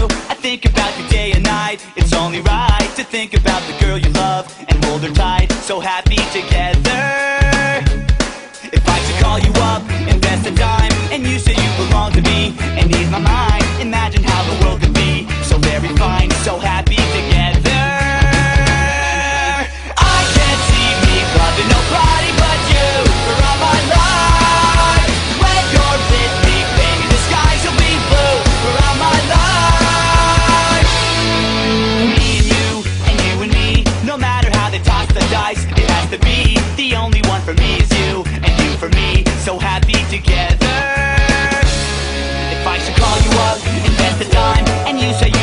I think about you day and night. It's only right to think about the girl you love and hold her tight. So happy together. If I should call you up, invest a dime, and you say you belong to me and ease my mind, imagine how the world could be so very fine, so happy together. I can't see me loving nobody but you for all my life. When you're with me, baby, the skies will be blue for all my life. Me and you and me, no matter how they toss the dice, it has to be the only one for me is you, and you for me, so happy together. If I should call you up, invest the time, and you say